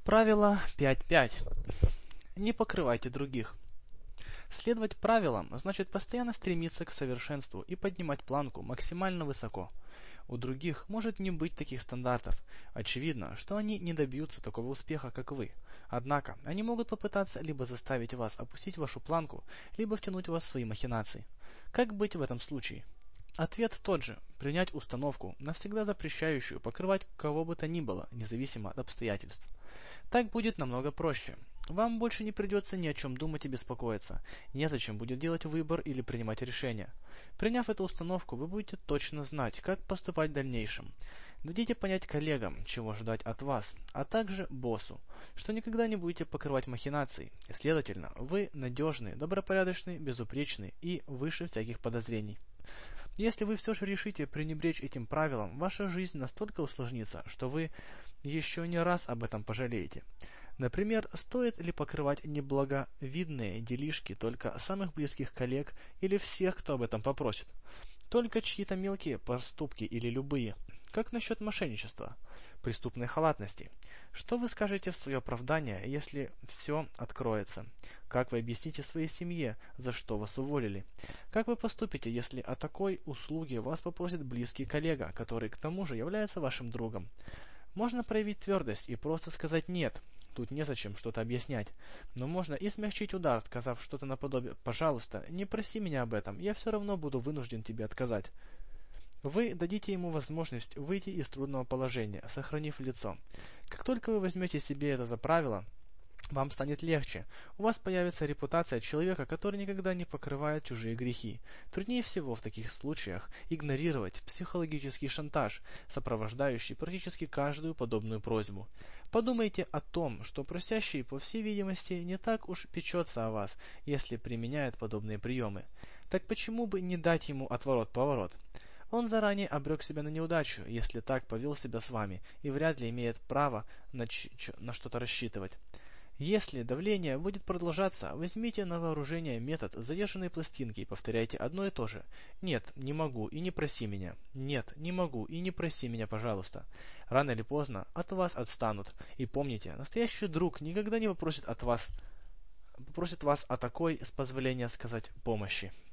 Правило 5.5. Не покрывайте других. Следовать правилам значит постоянно стремиться к совершенству и поднимать планку максимально высоко. У других может не быть таких стандартов. Очевидно, что они не добьются такого успеха, как вы. Однако, они могут попытаться либо заставить вас опустить вашу планку, либо втянуть вас в свои махинации. Как быть в этом случае? Ответ тот же – принять установку, навсегда запрещающую покрывать кого бы то ни было, независимо от обстоятельств. Так будет намного проще. Вам больше не придется ни о чем думать и беспокоиться, незачем будет делать выбор или принимать решения. Приняв эту установку, вы будете точно знать, как поступать в дальнейшем. Дадите понять коллегам, чего ждать от вас, а также боссу, что никогда не будете покрывать махинации, и, следовательно, вы надежный, добропорядочный, безупречный и выше всяких подозрений. Если вы все же решите пренебречь этим правилом, ваша жизнь настолько усложнится, что вы еще не раз об этом пожалеете. Например, стоит ли покрывать неблаговидные делишки только самых близких коллег или всех, кто об этом попросит? Только чьи-то мелкие поступки или любые? Как насчет мошенничества, преступной халатности? Что вы скажете в свое оправдание, если все откроется? Как вы объясните своей семье, за что вас уволили? Как вы поступите, если о такой услуге вас попросит близкий коллега, который к тому же является вашим другом? Можно проявить твердость и просто сказать «нет». Тут незачем что-то объяснять. Но можно и смягчить удар, сказав что-то наподобие «пожалуйста, не проси меня об этом, я все равно буду вынужден тебе отказать». Вы дадите ему возможность выйти из трудного положения, сохранив лицо. Как только вы возьмете себе это за правило, вам станет легче. У вас появится репутация человека, который никогда не покрывает чужие грехи. Труднее всего в таких случаях игнорировать психологический шантаж, сопровождающий практически каждую подобную просьбу. Подумайте о том, что просящий, по всей видимости, не так уж печется о вас, если применяет подобные приемы. Так почему бы не дать ему отворот-поворот? Он заранее обрек себя на неудачу, если так повел себя с вами, и вряд ли имеет право на что-то рассчитывать. Если давление будет продолжаться, возьмите на вооружение метод заезженной пластинки и повторяйте одно и то же. «Нет, не могу и не проси меня». «Нет, не могу и не проси меня, пожалуйста». Рано или поздно от вас отстанут. И помните, настоящий друг никогда не попросит вас о такой, с позволения сказать, помощи.